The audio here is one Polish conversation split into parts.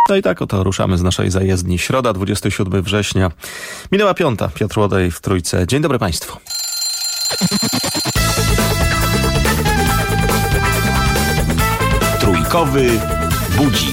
No i tak oto ruszamy z naszej zajezdni. Środa, 27 września. Minęła 5. Piotr Łodej w Trójce. Dzień dobry Państwu. Trójkowy budzik.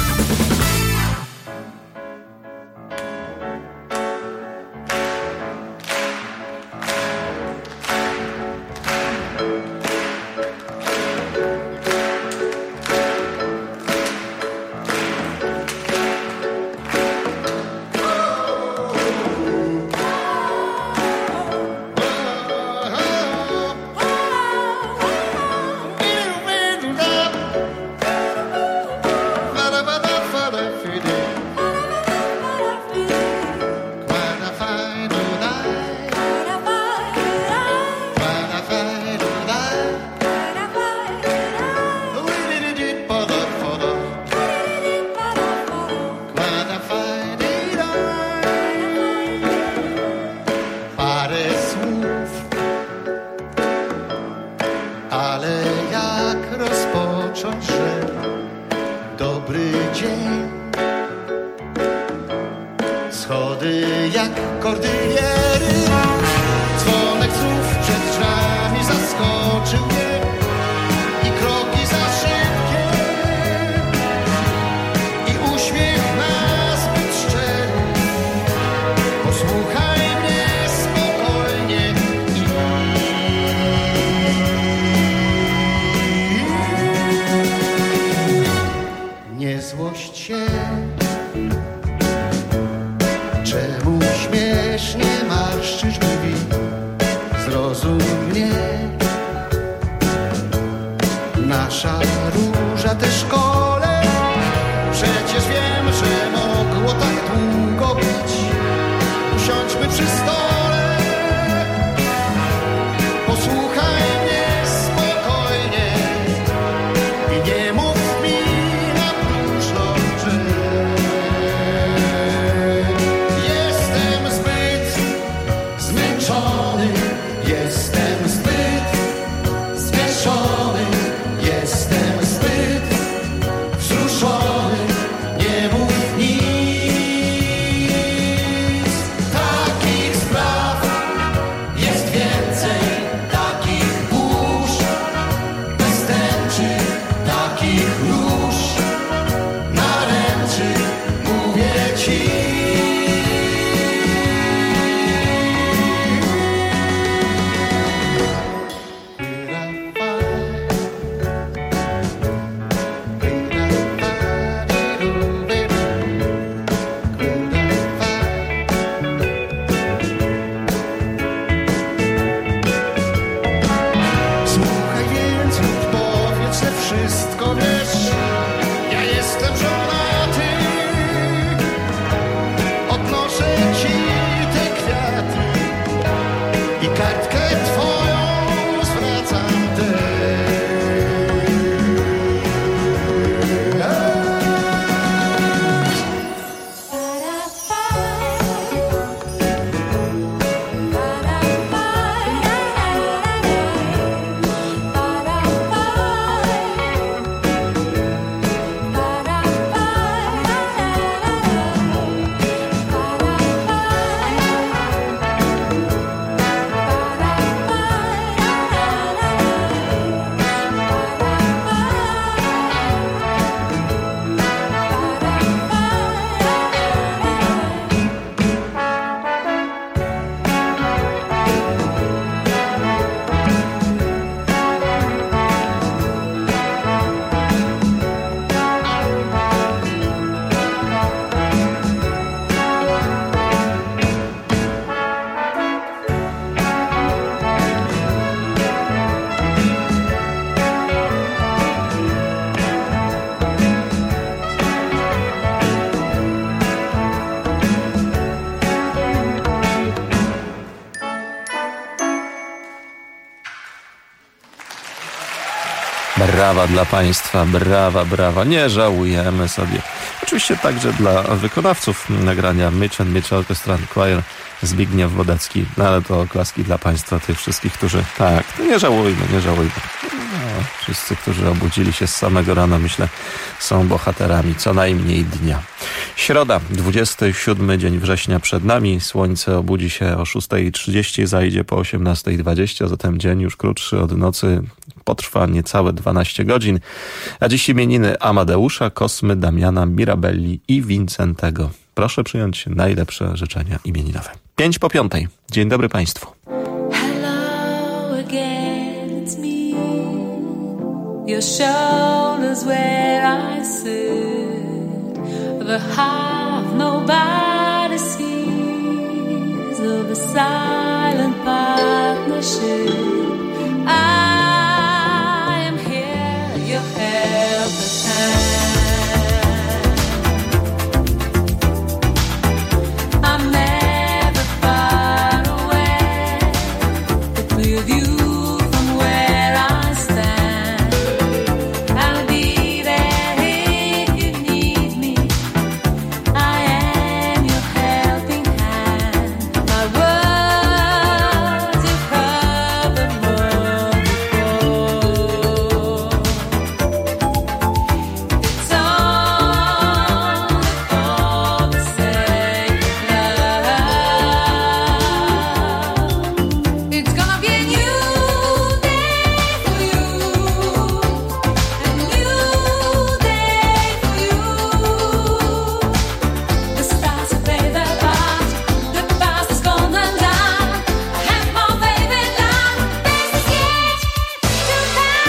Brawa dla Państwa, brawa. Nie żałujemy sobie. Oczywiście także dla wykonawców nagrania Mitch and Mitch Orchestra and Choir, Zbigniew Wodecki. No ale to oklaski dla Państwa, tych wszystkich, którzy... Tak, nie żałujmy. Wszyscy, którzy obudzili się z samego rana, myślę, są bohaterami co najmniej dnia. Środa, 27 dzień września przed nami. Słońce obudzi się o 6:30, zajdzie po 18:20, zatem dzień już krótszy od nocy potrwa niecałe 12 godzin. A dziś imieniny Amadeusza, Kosmy, Damiana, Mirabelli i Wincentego. Proszę przyjąć najlepsze życzenia imieninowe. 5:05. Dzień dobry Państwu. Hello again, it's me. Your shoulders where I sit. The half nobody sees of the silent partnership. I am here, your helpless hand. I'm never far away, but with you from where I stand, I'll be there if you need me. I am your helping hand. My words you've heard them all before. It's only for the sake of love. It's gonna be a new day for you, a new day for you. The stars have played their part, the past is gone and done. I have more faith in love, this is yet to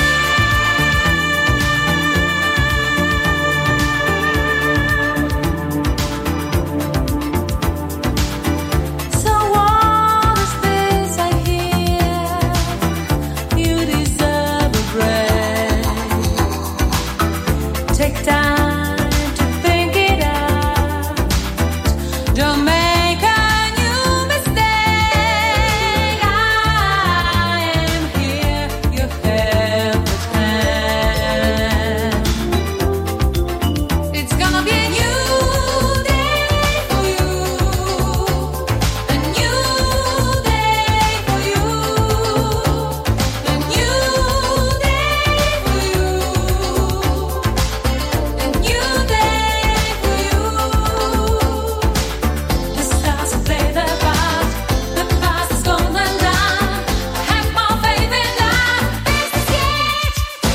come. So what is this I hear? You deserve a break. Take time to think it out. Don't make a new mistake. I am here, your helpless hand. It's gonna be a new day for you, a new day for you, a new day for you, a new day for you. The stars have played their part, the past is gone and done. I have more faith in love, this is yet to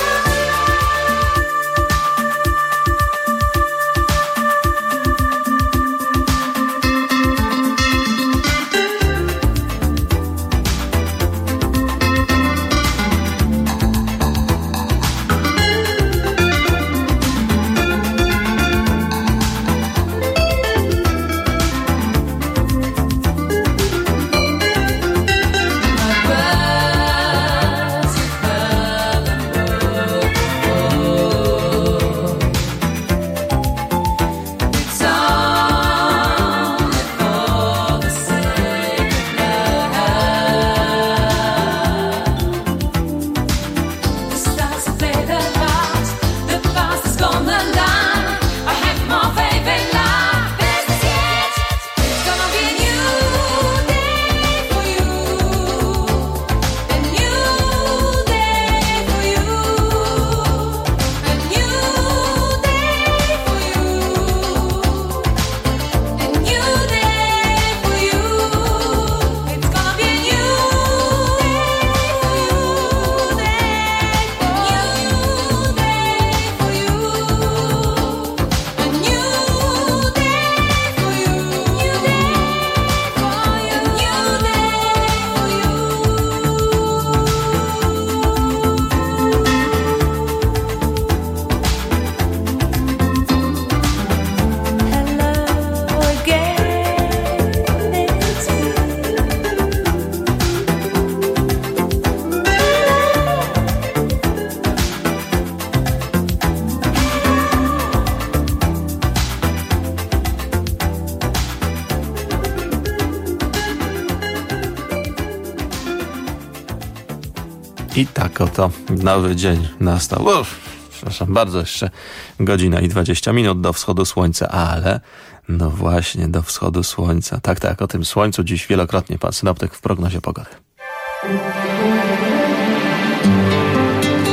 I tak oto nowy dzień nastał. Przepraszam bardzo, jeszcze godzina i 20 minut do wschodu słońca, ale no właśnie do wschodu słońca. Tak, o tym słońcu dziś wielokrotnie pan synoptyk w prognozie pogody.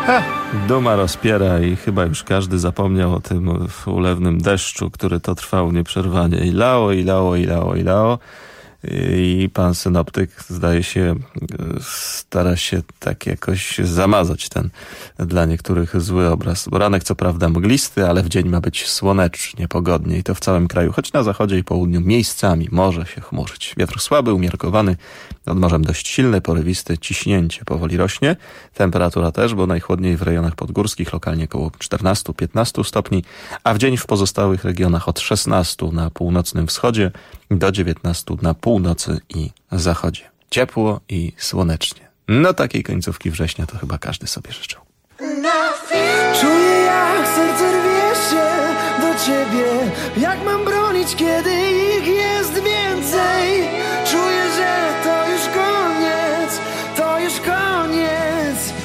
Duma rozpiera i chyba już każdy zapomniał o tym ulewnym deszczu, który to trwał nieprzerwanie. I lało, i lało, i lało, i lało. I pan synoptyk, zdaje się, stara się tak jakoś zamazać ten dla niektórych zły obraz. Bo ranek co prawda mglisty, ale w dzień ma być słonecznie, pogodnie i to w całym kraju, choć na zachodzie i południu miejscami może się chmurzyć. Wiatr słaby, umiarkowany, nad morzem dość silny, porywisty, ciśnięcie powoli rośnie. Temperatura też, bo najchłodniej w rejonach podgórskich, lokalnie około 14-15 stopni, a w dzień w pozostałych regionach od 16 na północnym wschodzie do 19 na północy i zachodzie. Ciepło i słonecznie. No takiej końcówki września to chyba każdy sobie życzył. Czuję, jak serce rwie się do ciebie. Jak mam bronić, kiedy ich jest więcej? Czuję, że to już koniec, to już koniec.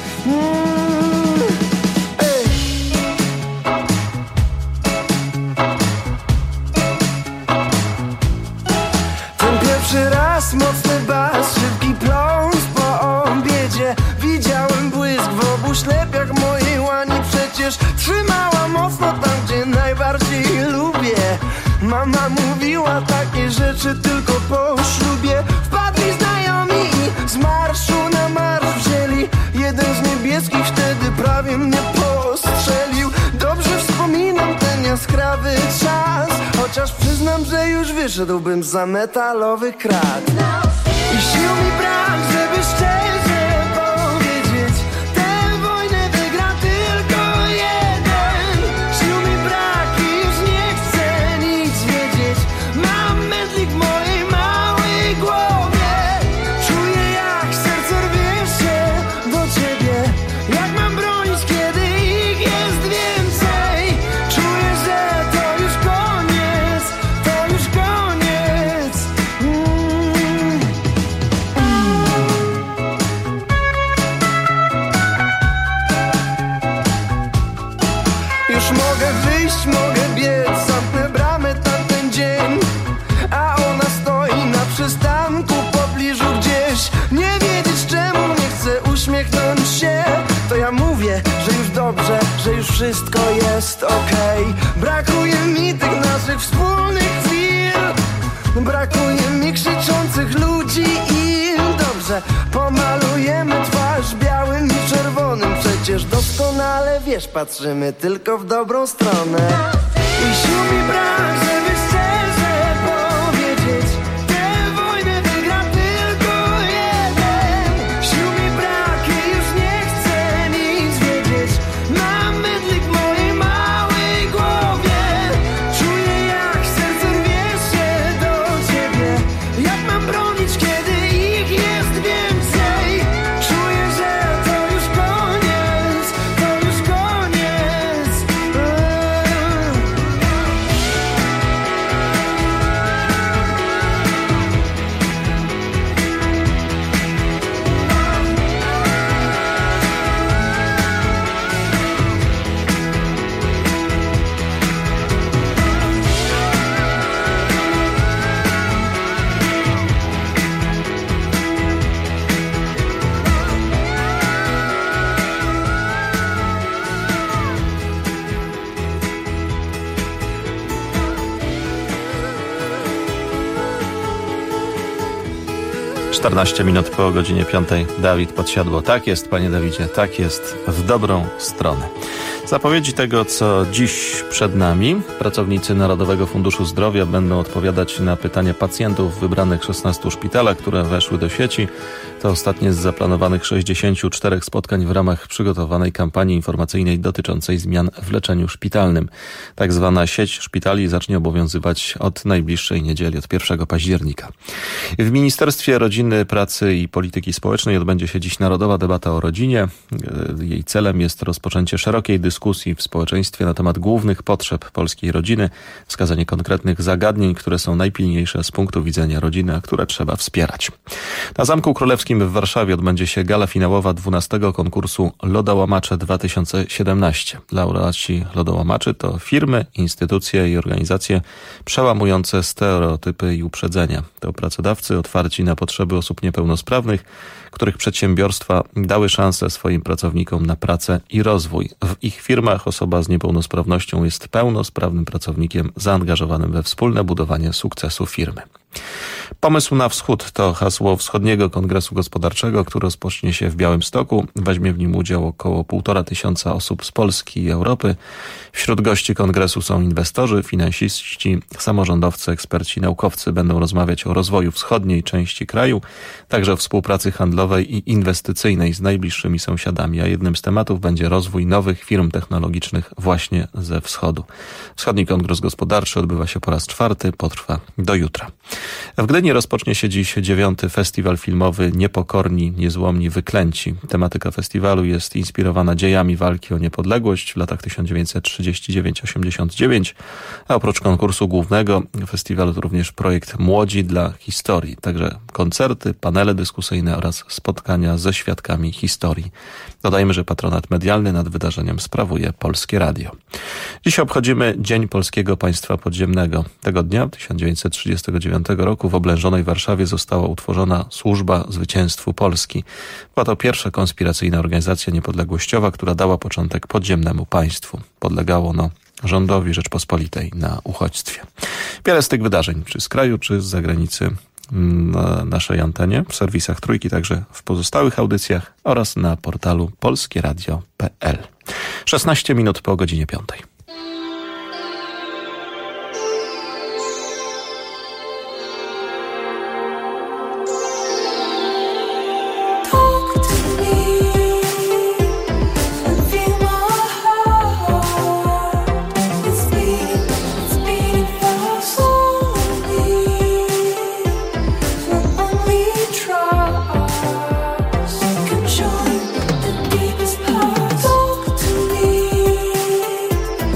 Ej. Ten pierwszy raz, mocny bas, szybki pląs po obiedzie. Widziałem błysk w obu ślepiach mojej łani. Przecież trzymała mocno tam, gdzie najbardziej lubię. Mama mówiła takie rzeczy tylko po ślubie. Wpadli znajomi i z marszu na marsz wzięli. Jeden z niebieskich wtedy prawie mnie postrzelił. Dobrze wspominam ten jaskrawy czas, chociaż przyznam, że już wyszedłbym za metalowy krat. I sił mi brak, żeby szczerze powiedzieć, tę wojnę wygra tylko jeden. Sił mi brak i już nie chcę nic wiedzieć. Mam mętlik w mojej małej głowie. Czuję, jak serce rwie się do ciebie. Jak mam bronić, kiedy ich jest więcej? Czuję, że to już koniec, to już koniec. Już mogę wyjść, mogę biec, zamknę bramę tamten dzień. A ona stoi na przystanku w pobliżu gdzieś. Nie wiedzieć czemu nie chcę uśmiechnąć się. To ja mówię, że już dobrze, że już wszystko jest okej. Brakuje mi tych naszych wspólnych chwil. Brakuje mi krzyczących ludzi i dobrze, pomalujemy twarz białym i czerwonym. Przecież doskonale wiesz, patrzymy tylko w dobrą stronę. I sił mi brak, żeby szczerze powiedzieć, tę wojnę wygra tylko jeden. Sił mi brak i już nie chcę nic wiedzieć. Mam mydlik w mojej małej głowie. Czuję, jak serce rwie się do ciebie. Jak mam bronić, kiedy ich jest więcej? Czuję, że to już koniec, to już koniec. Czternaście 14 minut po godzinie 5. Dawid Podsiadło. Tak jest, panie Dawidzie, tak jest, w dobrą stronę. Zapowiedzi tego, co dziś przed nami. Pracownicy Narodowego Funduszu Zdrowia będą odpowiadać na pytania pacjentów w wybranych 16 szpitalach, które weszły do sieci. To ostatnie z zaplanowanych 64 spotkań w ramach przygotowanej kampanii informacyjnej dotyczącej zmian w leczeniu szpitalnym. Tak zwana sieć szpitali zacznie obowiązywać od najbliższej niedzieli, od 1 października. W Ministerstwie Rodziny, Pracy i Polityki Społecznej odbędzie się dziś narodowa debata o rodzinie. Jej celem jest rozpoczęcie szerokiej dyskusji w społeczeństwie na temat głównych potrzeb polskiej rodziny, wskazanie konkretnych zagadnień, które są najpilniejsze z punktu widzenia rodziny, a które trzeba wspierać. Na Zamku Królewskim w Warszawie odbędzie się gala finałowa 12. konkursu Lodołamacze 2017. Laureaci Lodołamaczy to firmy, instytucje i organizacje przełamujące stereotypy i uprzedzenia. To pracodawcy otwarci na potrzeby osób niepełnosprawnych, których przedsiębiorstwa dały szansę swoim pracownikom na pracę i rozwój. W ich firmach osoba z niepełnosprawnością jest pełnosprawnym pracownikiem zaangażowanym we wspólne budowanie sukcesu firmy. Pomysł na wschód to hasło Wschodniego Kongresu Gospodarczego, który rozpocznie się w Białymstoku. Weźmie w nim udział około 1500 osób z Polski i Europy. Wśród gości kongresu są inwestorzy, finansiści, samorządowcy, eksperci, naukowcy. Będą rozmawiać o rozwoju wschodniej części kraju, także o współpracy handlowej i inwestycyjnej z najbliższymi sąsiadami, a jednym z tematów będzie rozwój nowych firm technologicznych właśnie ze wschodu. Wschodni Kongres Gospodarczy odbywa się po raz 4, potrwa do jutra. W Gdyni rozpocznie się dziś 9. festiwal filmowy Niepokorni, Niezłomni, Wyklęci. Tematyka festiwalu jest inspirowana dziejami walki o niepodległość w latach 1939-89, a oprócz konkursu głównego festiwalu to również projekt Młodzi dla Historii. Także koncerty, panele dyskusyjne oraz spotkania ze świadkami historii. Dodajmy, że patronat medialny nad wydarzeniem sprawuje Polskie Radio. Dziś obchodzimy Dzień Polskiego Państwa Podziemnego. Tego dnia, 1939 roku, w oblężonej Warszawie została utworzona Służba Zwycięstwu Polski. Była to pierwsza konspiracyjna organizacja niepodległościowa, która dała początek podziemnemu państwu. Podlegało ono rządowi Rzeczpospolitej na uchodźstwie. Wiele z tych wydarzeń, czy z kraju, czy z zagranicy, na naszej antenie, w serwisach Trójki, także w pozostałych audycjach oraz na portalu polskieradio.pl. 16 minut po godzinie 5. Control the deepest parts. Talk to me.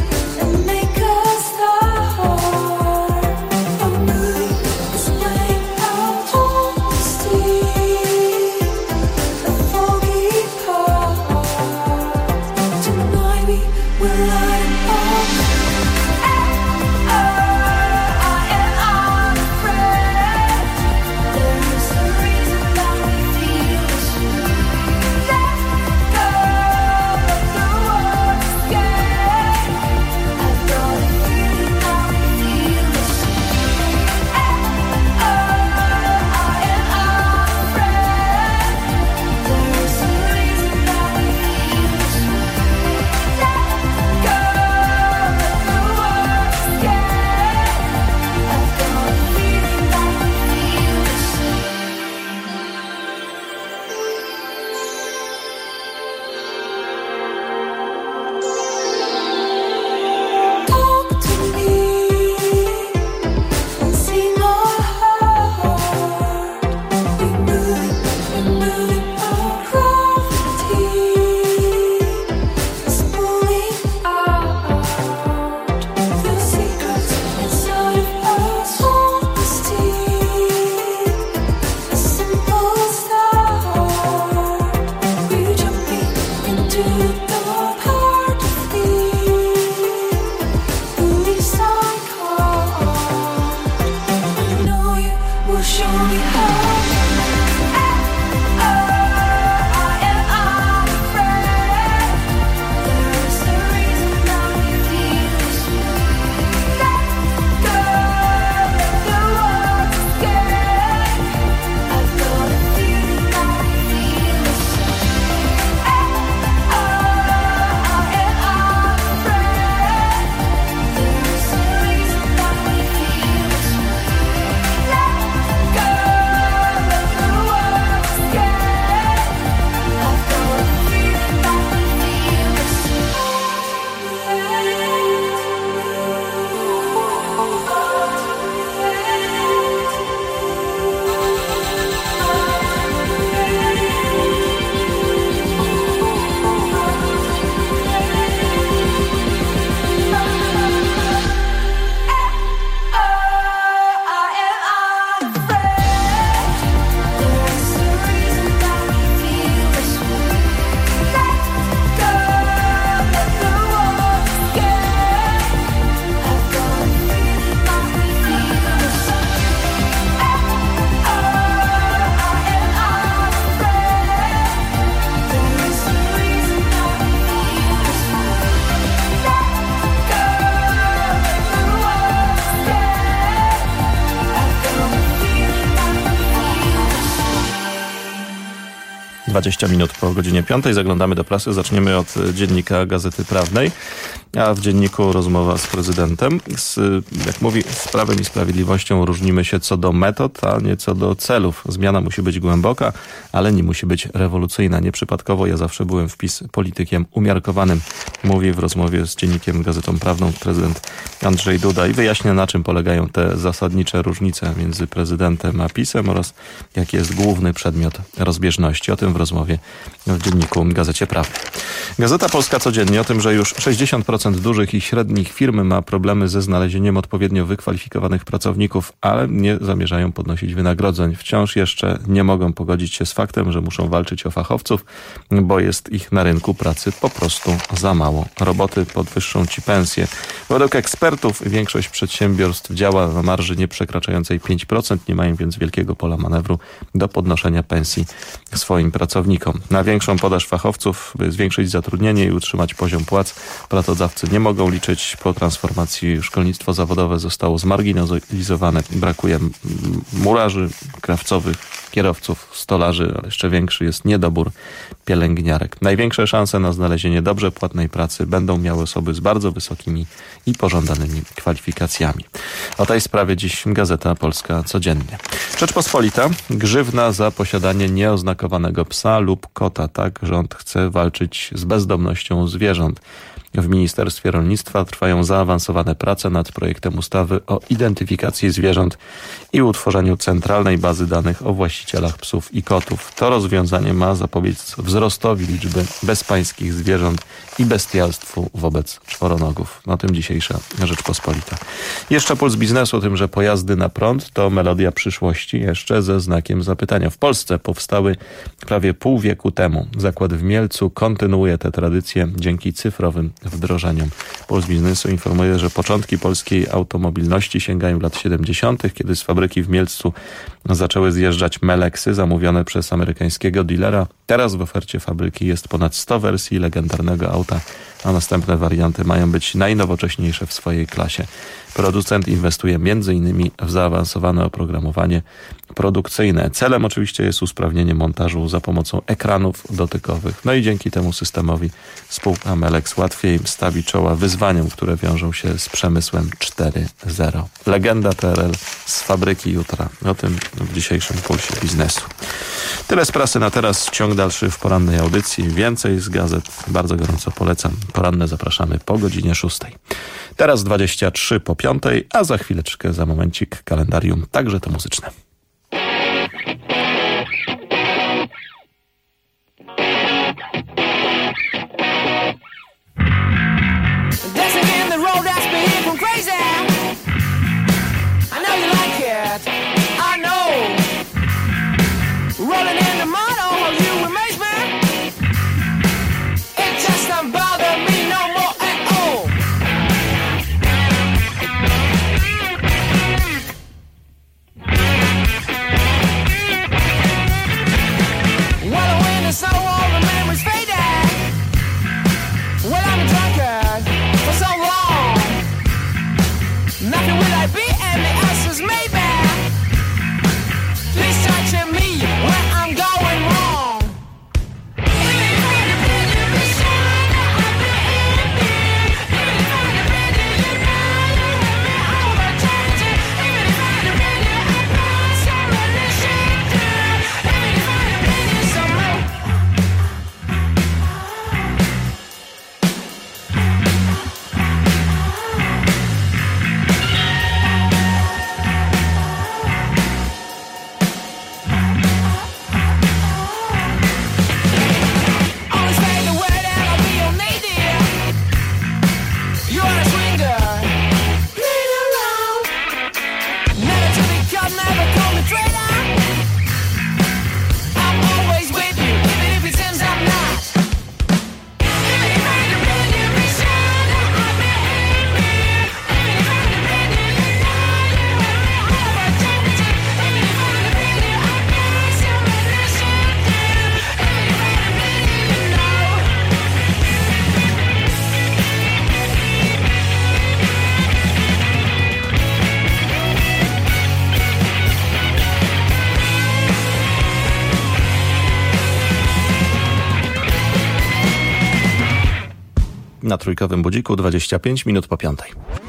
20 minut po godzinie 5. Zaglądamy do prasy. Zaczniemy od dziennika Gazety Prawnej, a w dzienniku rozmowa z prezydentem. Jak mówi, z Prawem i Sprawiedliwością różnimy się co do metod, a nie co do celów. Zmiana musi być głęboka, ale nie musi być rewolucyjna. Nieprzypadkowo ja zawsze byłem w PiS politykiem umiarkowanym, mówi w rozmowie z dziennikiem Gazetą Prawną prezydent Andrzej Duda i wyjaśnia, na czym polegają te zasadnicze różnice między prezydentem a PiS-em oraz jaki jest główny przedmiot rozbieżności. O tym w rozmowie w dzienniku Gazecie Prawnej. Gazeta Polska codziennie o tym, że już 60% dużych i średnich firm ma problemy ze znalezieniem odpowiednio wykwalifikowanych pracowników, ale nie zamierzają podnosić wynagrodzeń. Wciąż jeszcze nie mogą pogodzić się z faktem, że muszą walczyć o fachowców, bo jest ich na rynku pracy po prostu za mało. Roboty podwyższą ci pensje. Według ekspertów większość przedsiębiorstw działa na marży nie przekraczającej 5%, nie mają więc wielkiego pola manewru do podnoszenia pensji swoim pracownikom. Na większą podaż fachowców, by zwiększyć zatrudnienie i utrzymać poziom płac, pracodawcy nie mogą liczyć. Po transformacji szkolnictwo zawodowe zostało zmarginalizowane. Brakuje murarzy, krawcowych, kierowców, stolarzy, ale jeszcze większy jest niedobór pielęgniarek. Największe szanse na znalezienie dobrze płatnej pracy będą miały osoby z bardzo wysokimi i pożądanymi kwalifikacjami. O tej sprawie dziś Gazeta Polska codziennie. Rzeczpospolita. Grzywna za posiadanie nieoznakowanego psa lub kota. Tak rząd chce walczyć z bezdomnością zwierząt. W Ministerstwie Rolnictwa trwają zaawansowane prace nad projektem ustawy o identyfikacji zwierząt i utworzeniu centralnej bazy danych o właścicielach psów i kotów. To rozwiązanie ma zapobiec wzrostowi liczby bezpańskich zwierząt i bestialstwu wobec czworonogów. O tym dzisiejsza Rzeczpospolita. Jeszcze puls biznesu o tym, że pojazdy na prąd to melodia przyszłości, jeszcze ze znakiem zapytania. W Polsce powstały prawie pół wieku temu. Zakład w Mielcu kontynuuje tę tradycję dzięki cyfrowym wdrożeniom. Puls biznesu informuje, że początki polskiej automobilności sięgają lat 70., kiedy z fabryki w Mielcu zaczęły zjeżdżać Meleksy zamówione przez amerykańskiego dealera. Teraz w ofercie fabryki jest ponad 100 wersji legendarnego auta, a następne warianty mają być najnowocześniejsze w swojej klasie. Producent inwestuje m.in. w zaawansowane oprogramowanie produkcyjne. Celem oczywiście jest usprawnienie montażu za pomocą ekranów dotykowych. No i dzięki temu systemowi spółka Melex łatwiej stawi czoła wyzwaniom, które wiążą się z przemysłem 4.0. Legenda TRL z fabryki jutra. O tym w dzisiejszym Pulsie Biznesu. Tyle z prasy na teraz. Ciąg dalszy w porannej audycji. Więcej z gazet. Bardzo gorąco polecam. Poranne zapraszamy po godzinie 6. Teraz 23 po 5, a za chwileczkę, za momencik kalendarium, także to muzyczne. Dancing in the road that's been from crazy. I know you like it. I know. Rolling in the mud, oh, you amaze me. It just don't bother me no more at all. Na trójkowym budziku 25 minut po 5.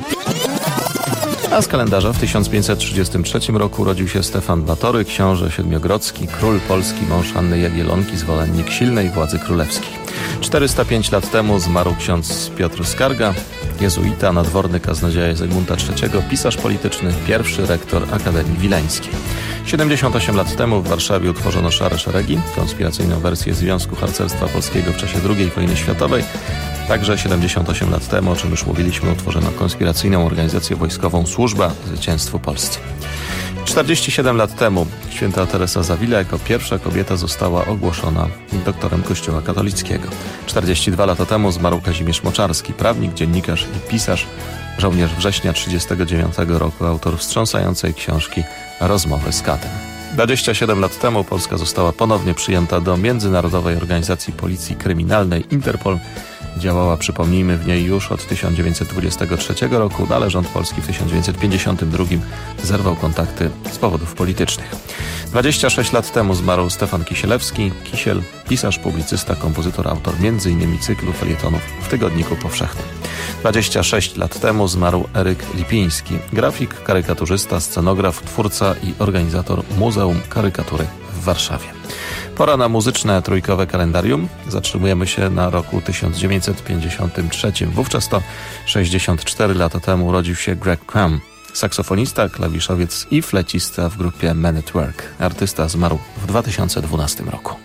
A z kalendarza w 1533 roku urodził się Stefan Batory, książę siedmiogrodzki, król Polski, mąż Anny Jagiellonki, zwolennik silnej władzy królewskiej. 405 lat temu zmarł ksiądz Piotr Skarga, jezuita, nadworny kaznodzieja Zygmunta III, pisarz polityczny, pierwszy rektor Akademii Wileńskiej. 78 lat temu w Warszawie utworzono Szare Szeregi, konspiracyjną wersję Związku Harcerstwa Polskiego w czasie II wojny światowej. Także 78 lat temu, o czym już mówiliśmy, utworzono konspiracyjną organizację wojskową Służba Zwycięstwu Polsce. 47 lat temu święta Teresa Zawila jako pierwsza kobieta została ogłoszona doktorem Kościoła katolickiego. 42 lata temu zmarł Kazimierz Moczarski, prawnik, dziennikarz i pisarz, żołnierz września 1939 roku, autor wstrząsającej książki Rozmowy z katem. 27 lat temu Polska została ponownie przyjęta do Międzynarodowej Organizacji Policji Kryminalnej Interpol. Działała, przypomnijmy, w niej już od 1923 roku, ale rząd polski w 1952 zerwał kontakty z powodów politycznych. 26 lat temu zmarł Stefan Kisielewski, Kisiel, pisarz, publicysta, kompozytor, autor m.in. cyklu felietonów w Tygodniku Powszechnym. 26 lat temu zmarł Eryk Lipiński, grafik, karykaturzysta, scenograf, twórca i organizator Muzeum Karykatury w Warszawie. Pora na muzyczne trójkowe kalendarium. Zatrzymujemy się na roku 1953. Wówczas to 64 lata temu urodził się Greg Crum, saksofonista, klawiszowiec i flecista w grupie Men at Work. Artysta zmarł w 2012 roku.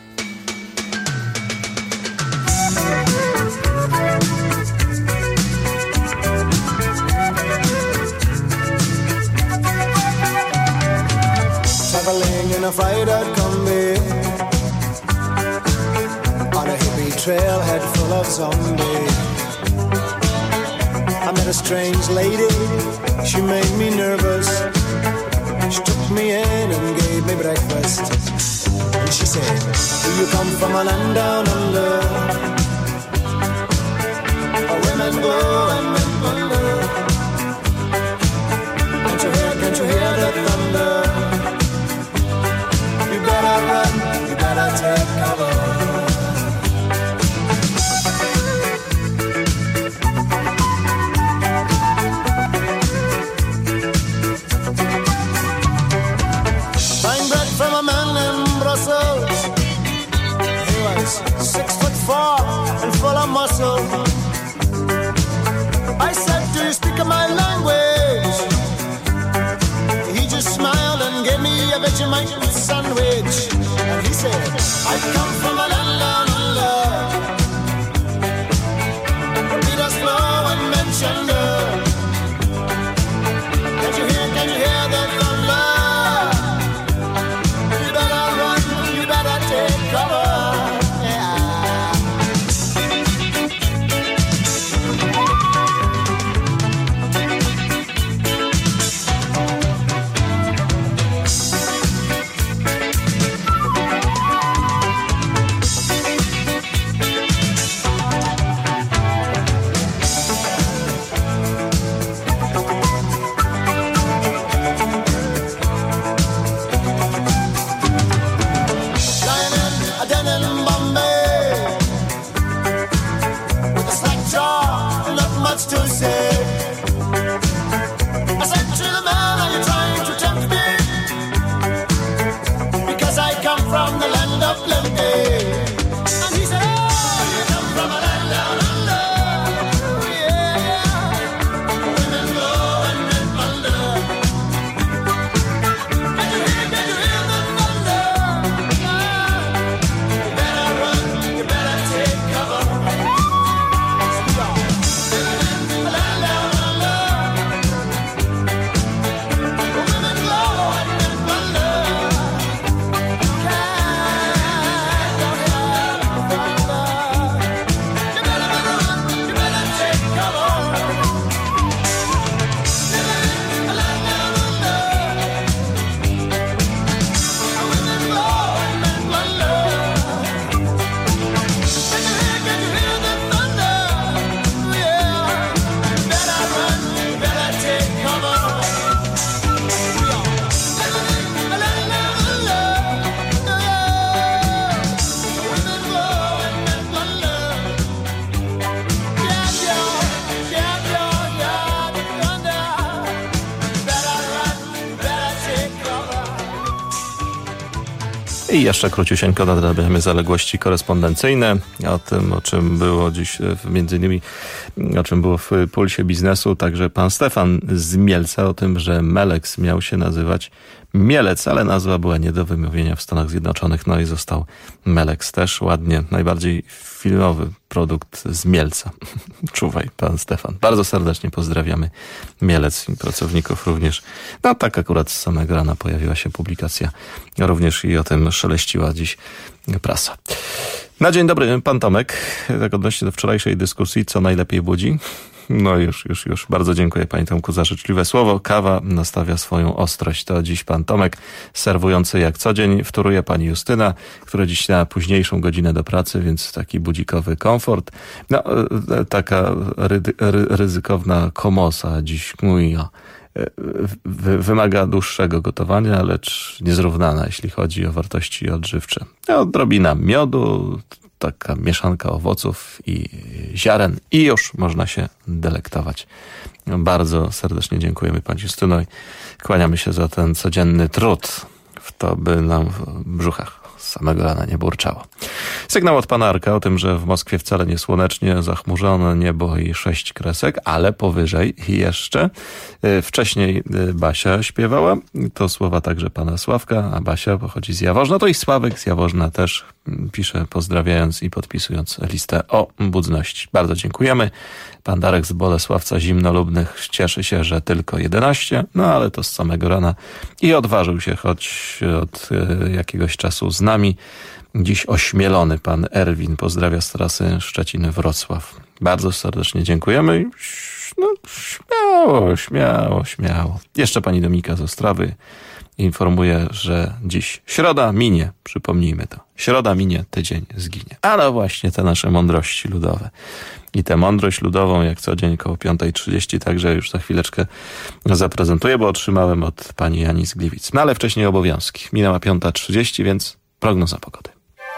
Traveling in a fighter combi on a hippie trailhead full of zombies. I met a strange lady, she made me nervous. She took me in and gave me breakfast. And she said, do you come from a land down under? Women go and men wonder. Can't you hear the thunder? You better run, you better take cover. Buying bread from a man in Brussels. He was 6'4" I jeszcze króciusieńko nadrabiamy zaległości korespondencyjne. O tym, o czym było dziś, między innymi, o czym było w Pulsie Biznesu, także pan Stefan z Mielca, o tym, że Melex miał się nazywać Mielec, ale nazwa była nie do wymówienia w Stanach Zjednoczonych, no i został Melex też ładnie, najbardziej filmowy produkt z Mielca. Czuwaj, pan Stefan. Bardzo serdecznie pozdrawiamy Mielec i pracowników również. No tak akurat z samego rana pojawiła się publikacja, również i o tym szeleściła dziś prasa. Na dzień dobry, pan Tomek. Tak odnośnie do wczorajszej dyskusji, co najlepiej budzi? No już. Bardzo dziękuję panie Tomku za życzliwe słowo. Kawa nastawia swoją ostrość. To dziś pan Tomek, serwujący jak co dzień. Wtóruje pani Justyna, która dziś na późniejszą godzinę do pracy, więc taki budzikowy komfort. No, taka ryzykowna komosa dziś wymaga dłuższego gotowania, lecz niezrównana, jeśli chodzi o wartości odżywcze. Odrobina miodu, taka mieszanka owoców i ziaren i już można się delektować. Bardzo serdecznie dziękujemy pani Justyno i kłaniamy się za ten codzienny trud, w to by nam w brzuchach z samego rana nie burczało. Sygnał od pana Arka o tym, że w Moskwie wcale nie słonecznie, zachmurzone niebo i 6 kresek, ale powyżej jeszcze. Wcześniej Basia śpiewała, to słowa także pana Sławka, a Basia pochodzi z Jaworzna, to i Sławek z Jaworzna też pisze, pozdrawiając i podpisując listę o budności. Bardzo dziękujemy. Pan Darek z Bolesławca Zimnolubnych cieszy się, że tylko 11, no ale to z samego rana i odważył się, choć od jakiegoś czasu z nami. Dziś ośmielony pan Erwin pozdrawia z trasy Szczecin-Wrocław. Bardzo serdecznie dziękujemy. No, śmiało. Jeszcze pani Dominika z Ostrawy informuje, że dziś środa minie, przypomnijmy to. Środa minie, tydzień zginie. Ale właśnie te nasze mądrości ludowe. I tę mądrość ludową, jak co dzień koło 5:30, także już za chwileczkę zaprezentuję, bo otrzymałem od pani Jani z Gliwic. No ale wcześniej obowiązki. Minęła 5:30, więc prognoza pogody.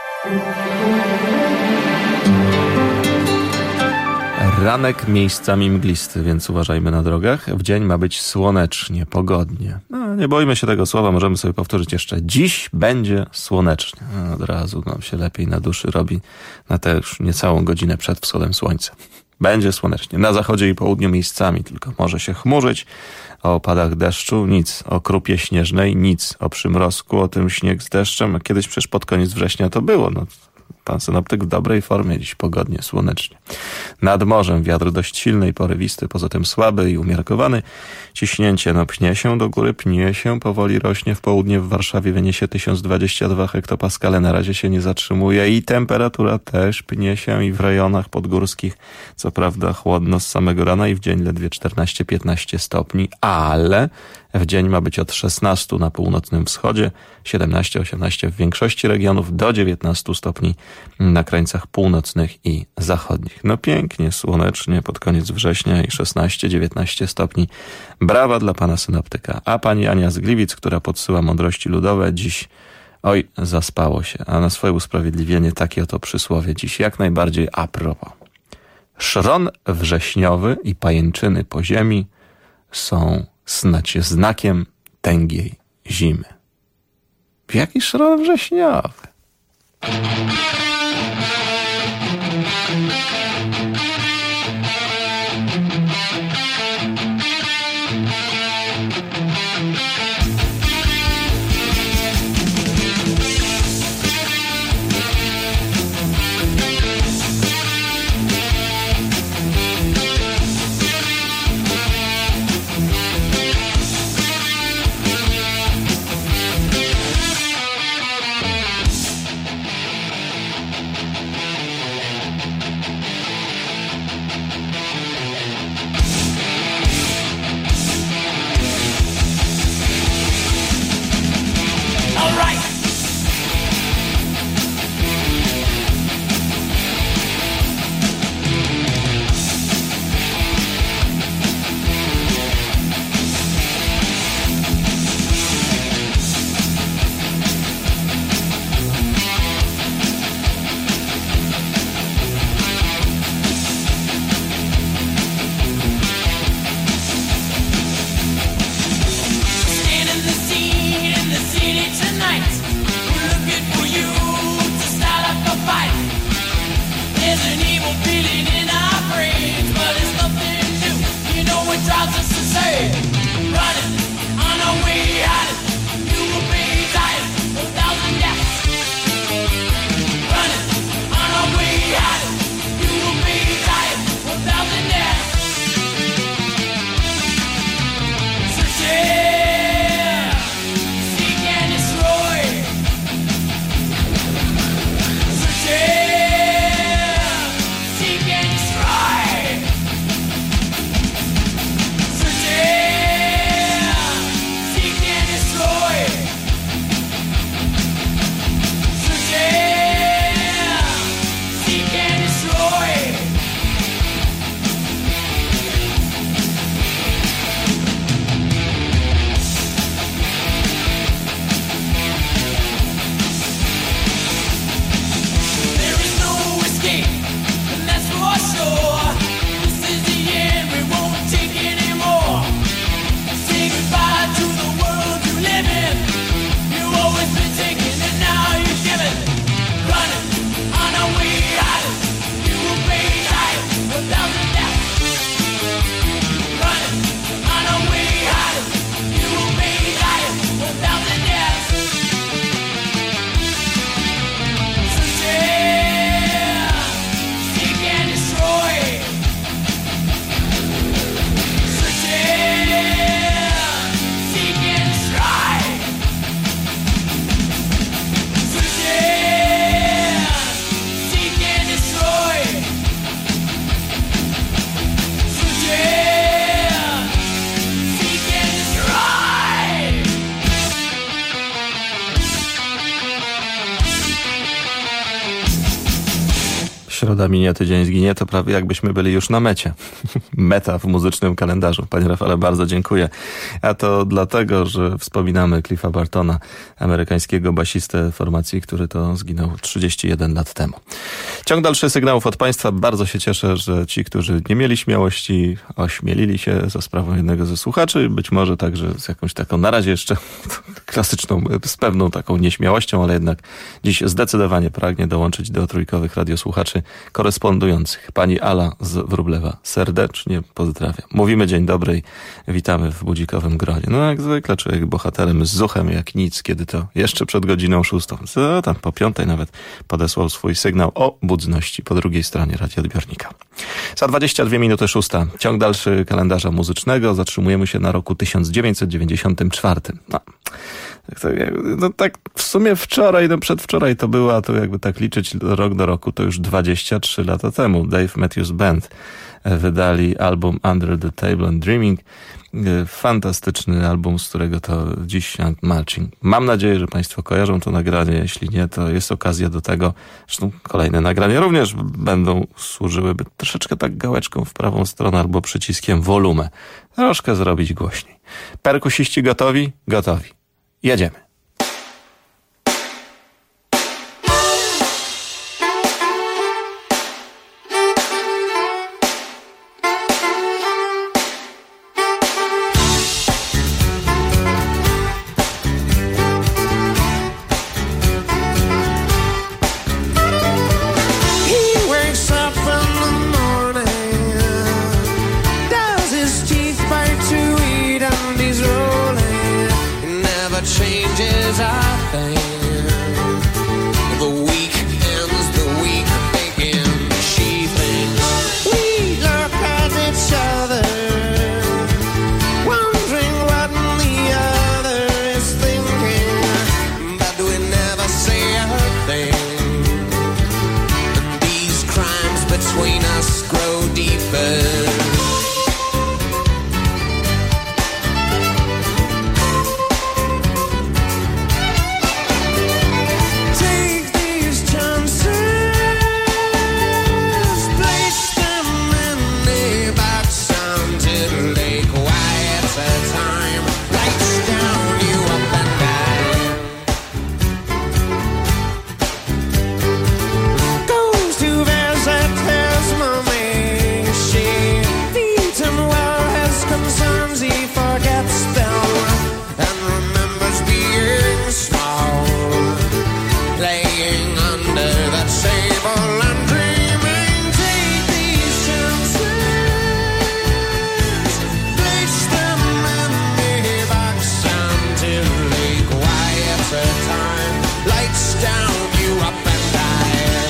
Ranek miejscami mglisty, więc uważajmy na drogach. W dzień ma być słonecznie, pogodnie. No, nie bojmy się tego słowa, możemy sobie powtórzyć jeszcze. Dziś będzie słonecznie. Od razu nam się lepiej na duszy robi na tę już niecałą godzinę przed wschodem słońca. Będzie słonecznie. Na zachodzie i południu miejscami tylko może się chmurzyć. O opadach deszczu nic, o krupie śnieżnej nic, o przymrozku, o tym śnieg z deszczem. Kiedyś przecież pod koniec września to było, no. Pan synoptyk w dobrej formie, dziś pogodnie, słonecznie. Nad morzem wiatr dość silny i porywisty, poza tym słaby i umiarkowany. Ciśnięcie pnie się do góry, pnie się, powoli rośnie. W południe w Warszawie wyniesie 1022 hektopaskale, na razie się nie zatrzymuje i temperatura też pnie się i w rejonach podgórskich. Co prawda chłodno z samego rana i w dzień ledwie 14-15 stopni, ale w dzień ma być od 16 na północnym wschodzie, 17-18 w większości regionów, do 19 stopni na krańcach północnych i zachodnich. No pięknie, słonecznie pod koniec września i 16-19 stopni. Brawa dla pana synoptyka. A pani Ania z Gliwic, która podsyła mądrości ludowe, dziś zaspało się. A na swoje usprawiedliwienie takie oto przysłowie dziś jak najbardziej a propos. Szron wrześniowy i pajęczyny po ziemi są snać znakiem tęgiej zimy. Jaki szron wrześniowy? Środa minie, tydzień zginie, to prawie jakbyśmy byli już na mecie. Meta w muzycznym kalendarzu. Panie Rafale, bardzo dziękuję. A to dlatego, że wspominamy Cliffa Bartona, amerykańskiego basistę formacji, który to zginął 31 lat temu. Ciąg dalszy sygnałów od Państwa. Bardzo się cieszę, że ci, którzy nie mieli śmiałości, ośmielili się za sprawą jednego ze słuchaczy. Być może także z jakąś taką, na razie jeszcze klasyczną, z pewną taką nieśmiałością, ale jednak dziś zdecydowanie pragnie dołączyć do trójkowych radiosłuchaczy korespondujących. Pani Ala z Wróblewa serdecznie pozdrawiam. Mówimy dzień dobry i witamy w budzikowym gronie. No jak zwykle człowiek bohaterem z zuchem jak nic, kiedy to jeszcze przed godziną 6, co tam po 5 nawet podesłał swój sygnał o budzności po drugiej stronie radioodbiornika. Za 22 minuty 6. Ciąg dalszy kalendarza muzycznego. Zatrzymujemy się na roku 1994. No tak w sumie wczoraj, przedwczoraj to było, a to jakby tak liczyć rok do roku, to już 23 lata temu. Dave Matthews Band wydali album Under the Table and Dreaming. Fantastyczny album, z którego to dziś Marching. Mam nadzieję, że Państwo kojarzą to nagranie. Jeśli nie, to jest okazja do tego. Zresztą kolejne nagrania również będą służyły, by troszeczkę tak gałeczką w prawą stronę albo przyciskiem wolumę troszkę zrobić głośniej. Perkusiści gotowi? Gotowi. Jedziemy. He wakes up in the morning, does his teeth bite to eat, and he's rolling. He never changes a thing. The week ends, the week begins. She thinks we look at each other, wondering what the other is thinking, but we never say a thing. These crimes between us grow deeper. Take these chances, place them in the box until they quiet a time. Lights down, you up and down. Goes to visit his mommy. She feeds him well, his concerns he forgets them and remembers being small, playing under the table and dreaming. Take these chances, place them in the box until they quiet a time. Lights down, you up and down.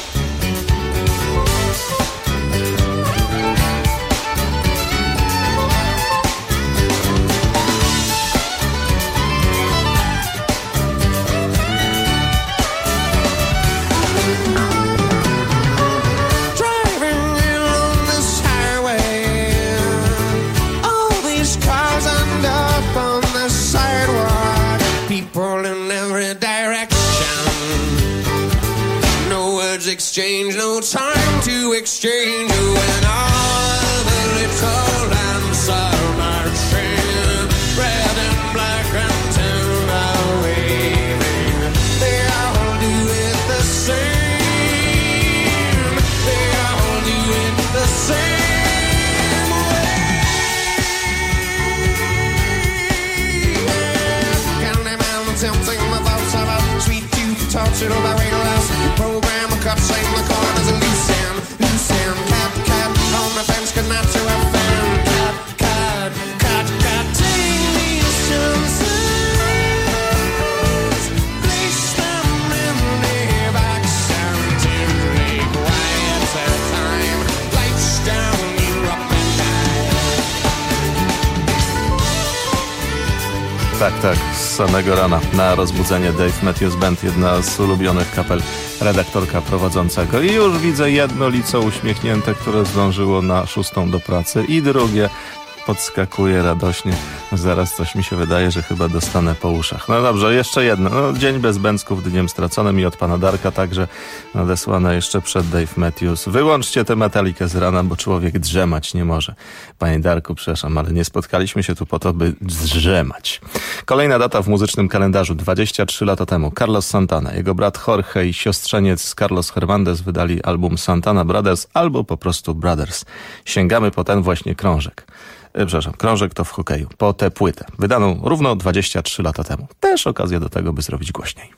Driving in on this highway, all these cars end up on the sidewalk. People in every direction. No words exchanged, no time to exchange. When all the little lamps are marching, red and black and timber waving, they all do it the same. They all do it the same way. Candyman tempting the thoughts of a sweet tooth tortured by weight loss. Program a cup shame the corners and loose end. Cat on the fence could not to offend. Cat. Take these chances, place them in the box until they quiet a time. Lights down, you up and down. Tak, z samego rana na rozbudzenie Dave Matthews Band, jedna z ulubionych kapel redaktorka prowadzącego. I już widzę jedno lico uśmiechnięte, które zdążyło na 6 do pracy, i drugie podskakuje radośnie. Zaraz coś mi się wydaje, że chyba dostanę po uszach. No dobrze, jeszcze jedno. No, dzień bez bęcków dniem straconym i od pana Darka także nadesłane jeszcze przed Dave Matthews. Wyłączcie tę Metalikę z rana, bo człowiek drzemać nie może. Panie Darku, przepraszam, ale nie spotkaliśmy się tu po to, by drzemać. Kolejna data w muzycznym kalendarzu. 23 lata temu Carlos Santana, jego brat Jorge i siostrzeniec Carlos Hernandez wydali album Santana Brothers albo po prostu Brothers. Sięgamy po ten właśnie krążek. Krążek to w hokeju. Po tę płytę. Wydaną równo 23 lata temu. Też okazja do tego, by zrobić głośniej.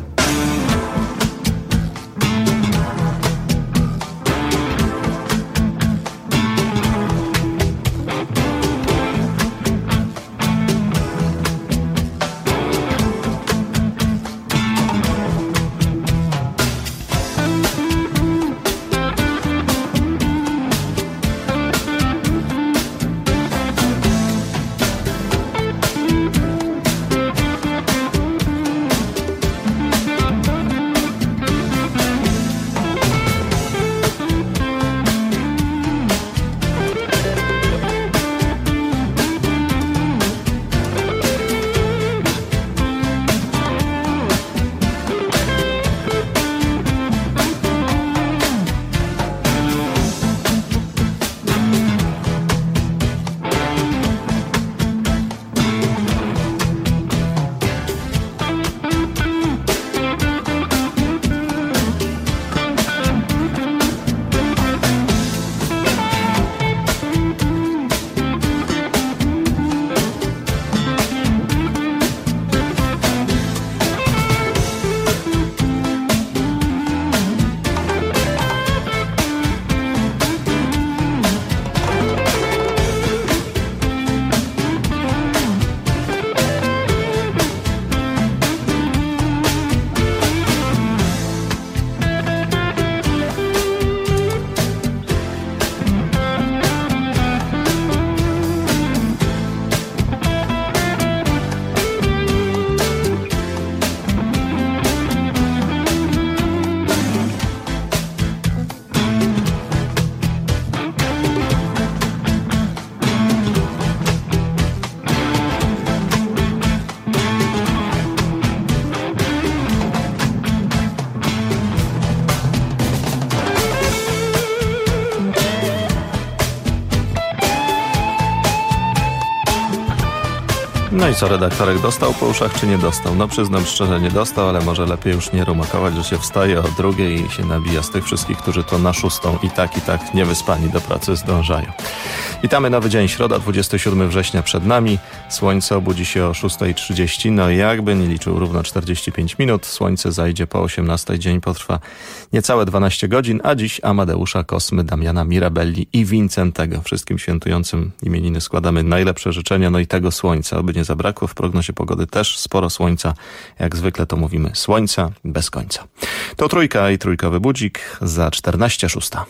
No i co, redaktorek dostał po uszach, czy nie dostał? No przyznam szczerze, nie dostał, ale może lepiej już nie rumakować, że się wstaje o 2:00 i się nabija z tych wszystkich, którzy to na 6:00 i tak niewyspani do pracy zdążają. Witamy, nowy dzień, środa, 27 września przed nami. Słońce obudzi się o 6:30, no i jakby nie liczył, równo 45 minut. Słońce zajdzie po 18:00, dzień potrwa niecałe 12 godzin, a dziś Amadeusza, Kosmy, Damiana, Mirabelli i Wincentego. Wszystkim świętującym imieniny składamy najlepsze życzenia, no i tego słońca, aby nie zabrakło. W prognozie pogody też sporo słońca. Jak zwykle to mówimy, słońca bez końca. To Trójka i trójkowy budzik za 14:06.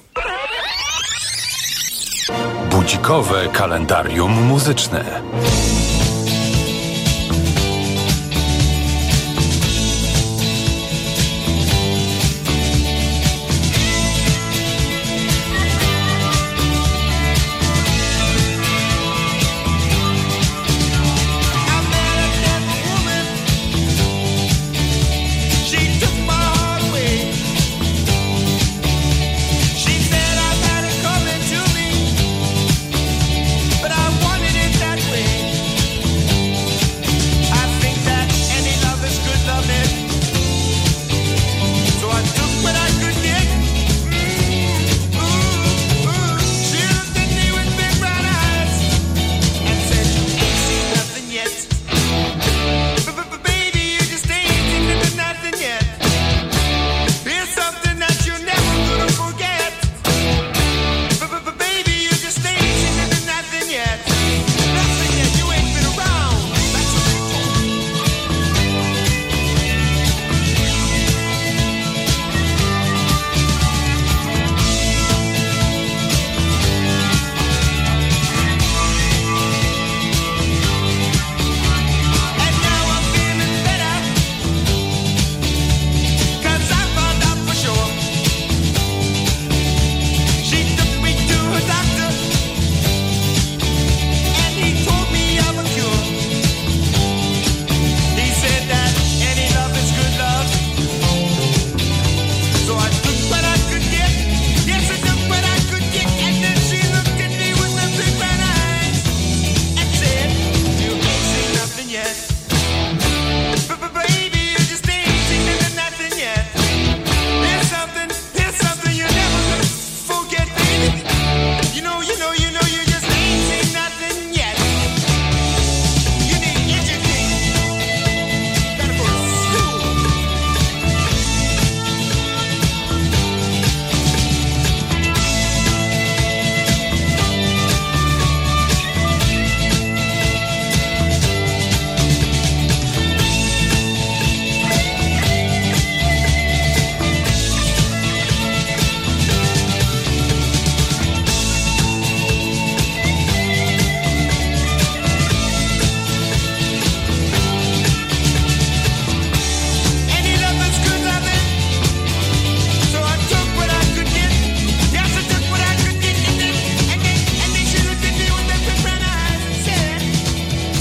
Budzikowe kalendarium muzyczne. But I wanted it that way.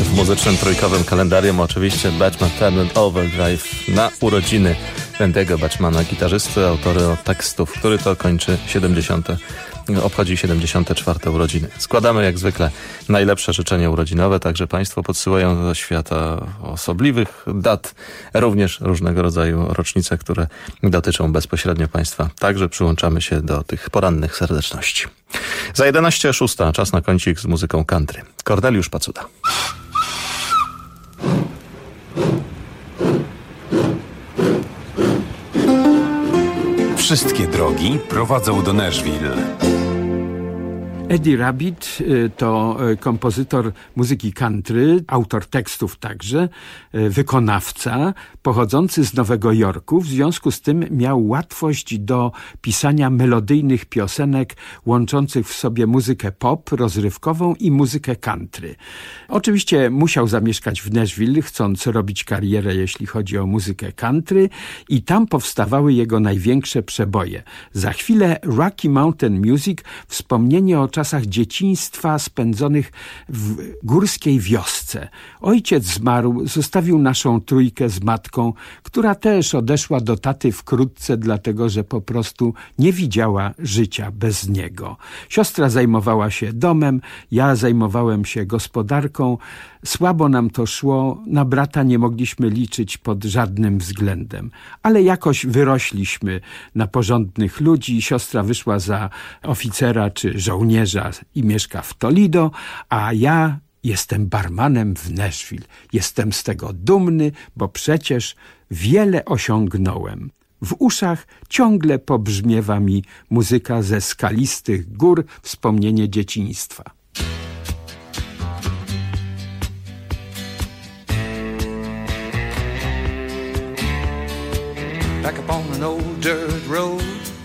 w muzycznym trójkowym kalendarium oczywiście Bachman Turner Overdrive na urodziny Randy'ego Bachmana, gitarzysty, autory tekstów, który to obchodzi 74. urodziny. Składamy jak zwykle najlepsze życzenia urodzinowe, także Państwo podsyłają do świata osobliwych dat, również różnego rodzaju rocznice, które dotyczą bezpośrednio Państwa. Także przyłączamy się do tych porannych serdeczności. Za 11:06 czas na kącik z muzyką country. Korneliusz Pacuda. Wszystkie drogi prowadzą do Nashville. Eddie Rabbitt to kompozytor muzyki country, autor tekstów także, wykonawca, pochodzący z Nowego Jorku. W związku z tym miał łatwość do pisania melodyjnych piosenek łączących w sobie muzykę pop, rozrywkową i muzykę country. Oczywiście musiał zamieszkać w Nashville, chcąc robić karierę, jeśli chodzi o muzykę country, i tam powstawały jego największe przeboje. Za chwilę Rocky Mountain Music, wspomnienie o czasach dzieciństwa spędzonych w górskiej wiosce. Ojciec zmarł, zostawił naszą trójkę z matką, która też odeszła do taty wkrótce, dlatego że po prostu nie widziała życia bez niego. Siostra zajmowała się domem, ja zajmowałem się gospodarką. Słabo nam to szło, na brata nie mogliśmy liczyć pod żadnym względem. Ale jakoś wyrośliśmy na porządnych ludzi. Siostra wyszła za oficera czy żołnierza i mieszka w Toledo, a ja jestem barmanem w Nashville. Jestem z tego dumny, bo przecież wiele osiągnąłem. W uszach ciągle pobrzmiewa mi muzyka ze skalistych gór, wspomnienie dzieciństwa. Back upon an old dirt road,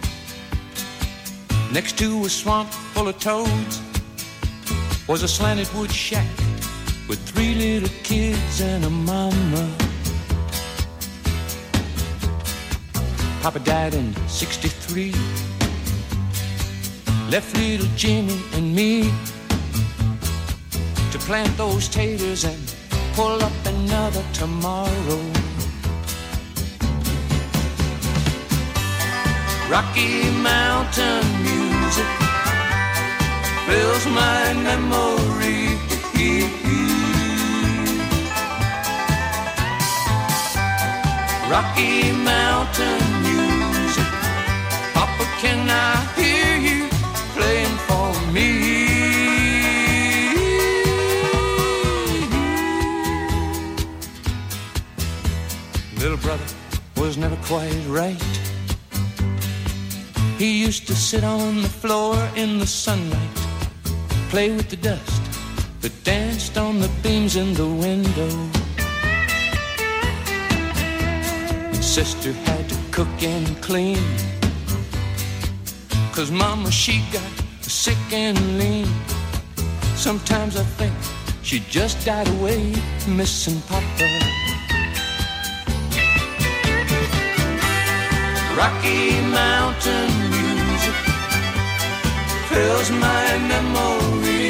next to a swamp full of toads, was a slanted wood shack with 3 little kids and a mama. Papa died in '63, left little Jimmy and me to plant those taters and pull up another tomorrow. Rocky Mountain music fills my memory. Rocky Mountain music, Papa, can I hear you playing for me? Little brother was never quite right. He used to sit on the floor in the sunlight, play with the dust that danced on the beams in the window. And sister had to cook and clean, 'cause mama, she got sick and lean. Sometimes I think she just died away, missing Papa. Rocky Mountain music fills my memory.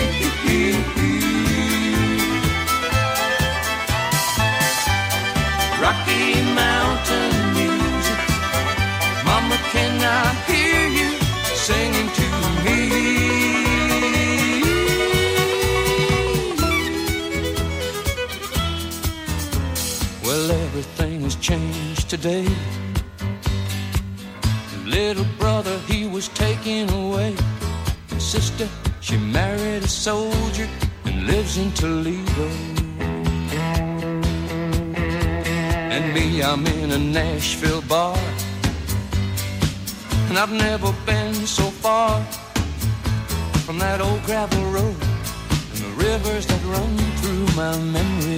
Rocky Mountain music, Mama, can I hear you singing to me? Well, everything has changed today. Little brother, he was taken away. And sister, she married a soldier and lives in Toledo. And me, I'm in a Nashville bar, and I've never been so far from that old gravel road and the rivers that run through my memory.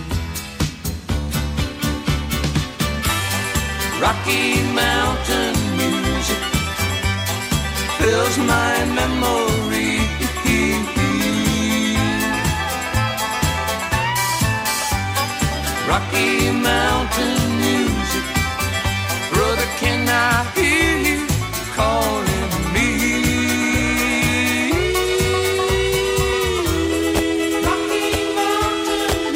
Rocky Mountain music fills my memory. Rocky Mountain music, brother, can I hear you calling me? Rocky Mountain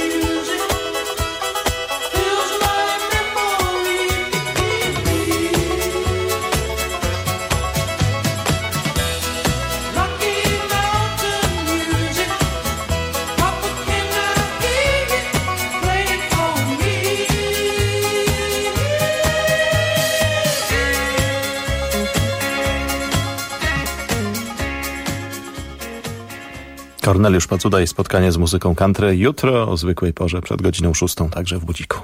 Korneliusz Pacuda i spotkanie z muzyką country jutro o zwykłej porze przed godziną 6, także w Budziku.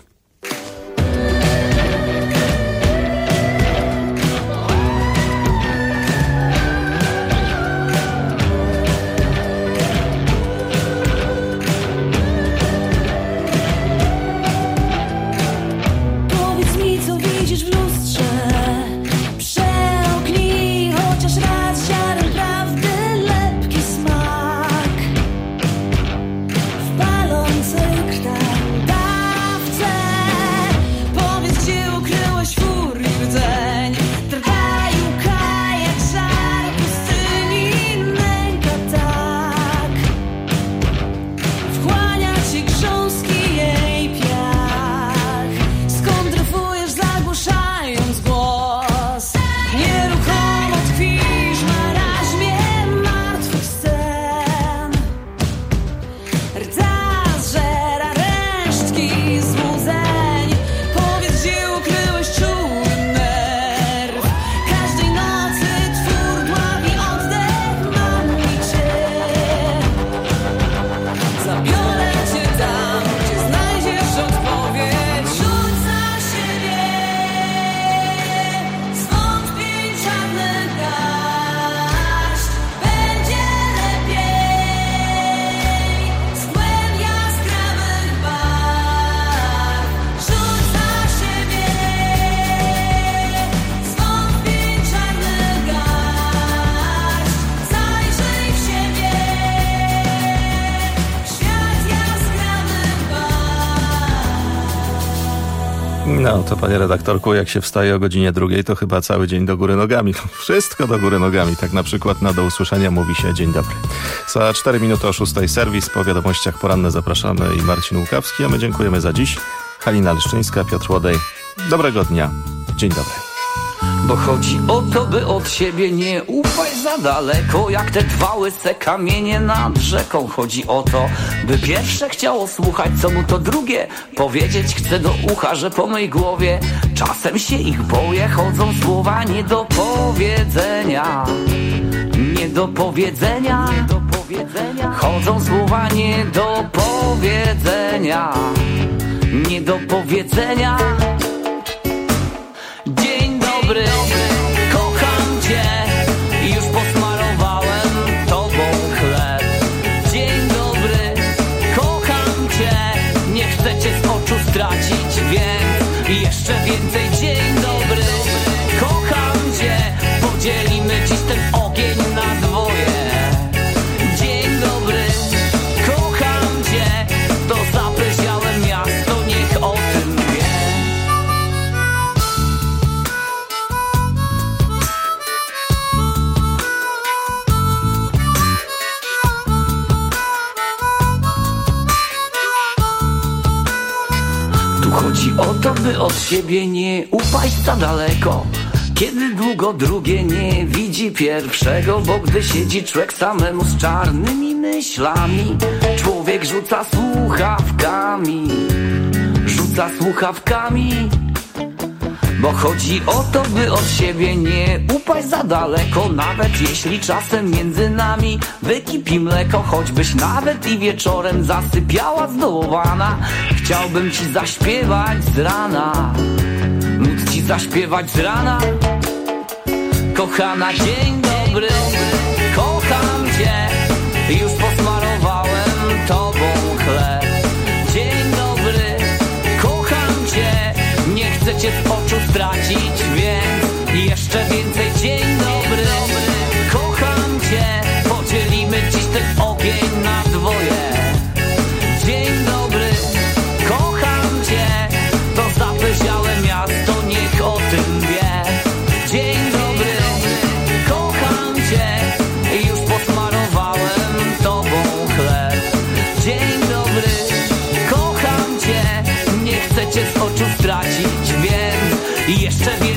Powiedz mi, co widzisz w lustrze. Przełknij chociaż raz ziarnem prawdy lepki smak. W palącej krtawce. Powiedz, gdzie ukryłeś fur i rdzeń. Trwa i łka jak żar pustyni nęka tak. Wchłania ci grząski jej piach. Skąd dryfujesz, zagłuszając głos? Nieruchomo tkwisz w maraźmie martwych scen. Rdza zżera resztki złudzeń. Powiedz, gdzie ukryłeś czuły nerw. Każdej nocy twór dławi oddech mami cię. Zabiorę cię tam, gdzie znajdziesz odpowiedź. Rzuć za siebie zwątpień czarny deszcz. Będzie lepiej z mgłem jaskrawych barw. Rzuć za siebie zwątpień czarny deszcz. Zajrzyj w siebie, świat jaskrawych barw. No to panie redaktorku, jak się wstaje o godzinie 2, to chyba cały dzień do góry nogami. Wszystko do góry nogami. Tak na przykład na do usłyszenia mówi się dzień dobry. Za 4 minuty o 6 serwis. Po wiadomościach poranne zapraszamy i Marcin Łukawski, a my dziękujemy za dziś. Halina Leszczyńska, Piotr Łodej. Dobrego dnia. Dzień dobry. Bo chodzi o to, by od siebie nie upaść za daleko, jak te dwa łyse kamienie nad rzeką. Chodzi o to, by pierwsze chciało słuchać, co mu to drugie powiedzieć chce do ucha, że po mej głowie czasem się ich boję. Chodzą słowa nie do powiedzenia, nie do powiedzenia, chodzą słowa nie do powiedzenia, nie do powiedzenia. Dzień dobry, kocham cię, już posmarowałem tobą chleb. Dzień dobry, kocham cię, nie chcę cię z oczu stracić, więc jeszcze więcej. Dzień dobry, kocham cię, podzielimy dziś ten ogień na dwoje. Dzień dobry, kocham cię, to zapleziałe miasto niech o tym wie. Tu chodzi o to, by od siebie nie upaść za daleko, kiedy długo drugie nie widzi pierwszego. Bo gdy siedzi człowiek samemu z czarnymi myślami, człowiek rzuca słuchawkami, rzuca słuchawkami. Bo chodzi o to, by od siebie nie upaść za daleko, nawet jeśli czasem między nami wykipi mleko. Choćbyś nawet i wieczorem zasypiała zdołowana, chciałbym ci zaśpiewać z rana, móc ci zaśpiewać z rana. Kochana, dzień dobry, kocham cię, już posmarowałem tobą chleb. Dzień dobry, kocham cię, nie chcę cię z oczu stracić, więc jeszcze więcej. Dzień dobry, kocham cię, podzielimy dziś ten ogień na dwoje. Dzień dobry, kocham cię, to zapleziałe miasto niech o tym wie. Dzień dobry, kocham cię, już posmarowałem tobą chleb. Dzień dobry, kocham cię, nie chcę cię z oczu stracić, więc jeszcze więcej.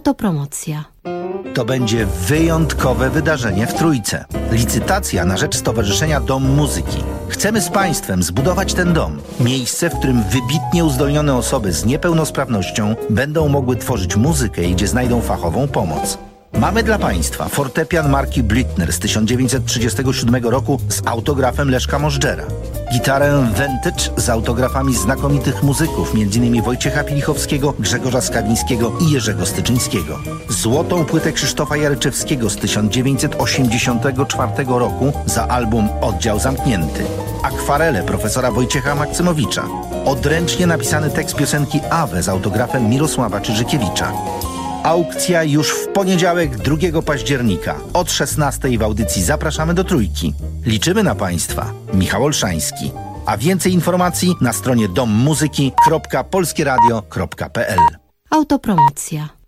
Autopromocja. To będzie wyjątkowe wydarzenie w Trójce. Licytacja na rzecz Stowarzyszenia Dom Muzyki. Chcemy z Państwem zbudować ten dom. Miejsce, w którym wybitnie uzdolnione osoby z niepełnosprawnością będą mogły tworzyć muzykę i gdzie znajdą fachową pomoc. Mamy dla Państwa fortepian marki Blüthner z 1937 roku z autografem Leszka Możdżera. Gitarę Vintage z autografami znakomitych muzyków, m.in. Wojciecha Pilichowskiego, Grzegorza Skawińskiego i Jerzego Styczyńskiego. Złotą płytę Krzysztofa Jaryczewskiego z 1984 roku za album Oddział Zamknięty. Akwarele profesora Wojciecha Maksymowicza. Odręcznie napisany tekst piosenki Awe z autografem Mirosława Czyżykiewicza. Aukcja już w poniedziałek 2 października. Od 16 w audycji zapraszamy do Trójki. Liczymy na Państwa. Michał Olszański. A więcej informacji na stronie dommuzyki.polskieradio.pl. Autopromocja.